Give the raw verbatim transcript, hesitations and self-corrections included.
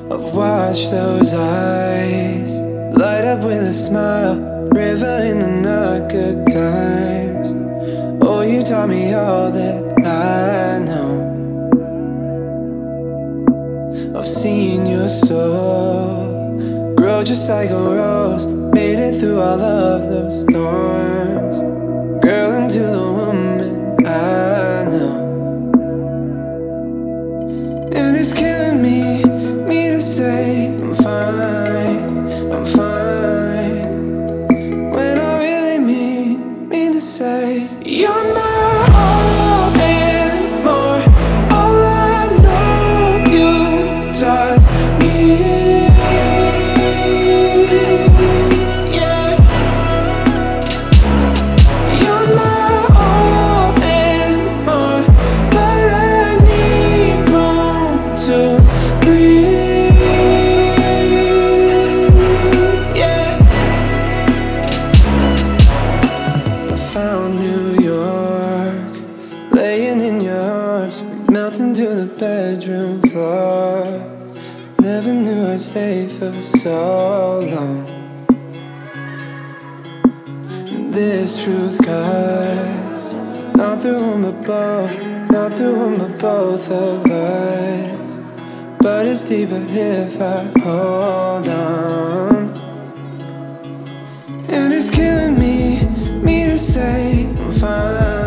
I've watched those eyes light up with a smile, river in the not good times. Oh, you taught me all that I know. I've seen your soul grow just like a rose, made it through all of those thorns, girl, into the woman I know. And it's killing me, me to say I'm fine, I'm fine, when I really mean, mean to say you're my all and more. All I know you taught me, yeah. You're my all and more, but I need room to breathe, yeah. I found New York, laying in your arms, melting to the bedroom floor. Never knew I'd stay for so long. And this truth cuts, not through one but both, not through one but both of us. But it's deeper if I hold on. And it's killing me, me to say I'm fine.